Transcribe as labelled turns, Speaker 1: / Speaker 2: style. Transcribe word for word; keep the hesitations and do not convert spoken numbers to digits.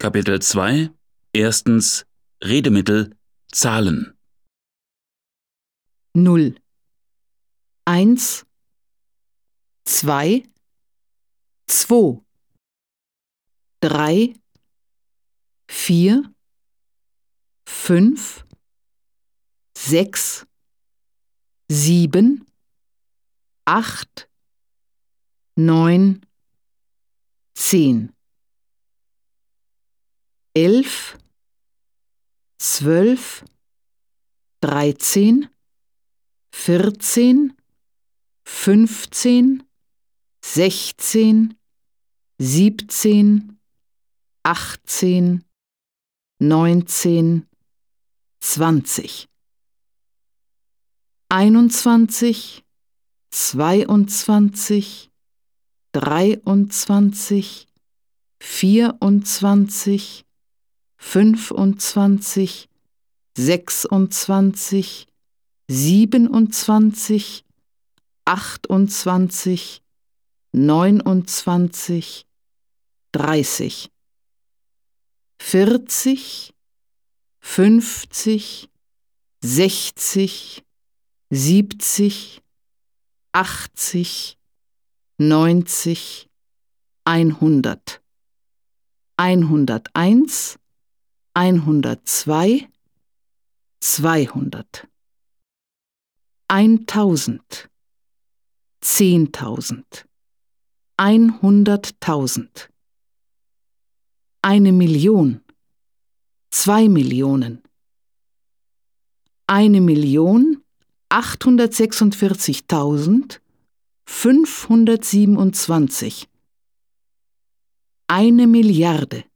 Speaker 1: Kapitel zwei. Erstens Redemittel Zahlen.
Speaker 2: Null, eins, zwei, zwei, drei, vier, fünf, sechs, sieben, acht, neun, zehn, elf, zwölf, dreizehn, vierzehn, fünfzehn, sechzehn, siebzehn, achtzehn, neunzehn, zwanzig, einundzwanzig, zweiundzwanzig, dreiundzwanzig, vierundzwanzig, fünfundzwanzig, sechsundzwanzig, siebenundzwanzig, achtundzwanzig, neunundzwanzig, dreißig, vierzig, fünfzig, sechzig, siebzig, achtzig, neunzig, einhundert, einhunderteins, einhundertzwei, zweihundert, eintausend, zehntausend, einhunderttausend, eine Million, zwei Millionen, eine Million achthundertsechsundvierzigtausend fünfhundertsiebenundzwanzig, eine Milliarde.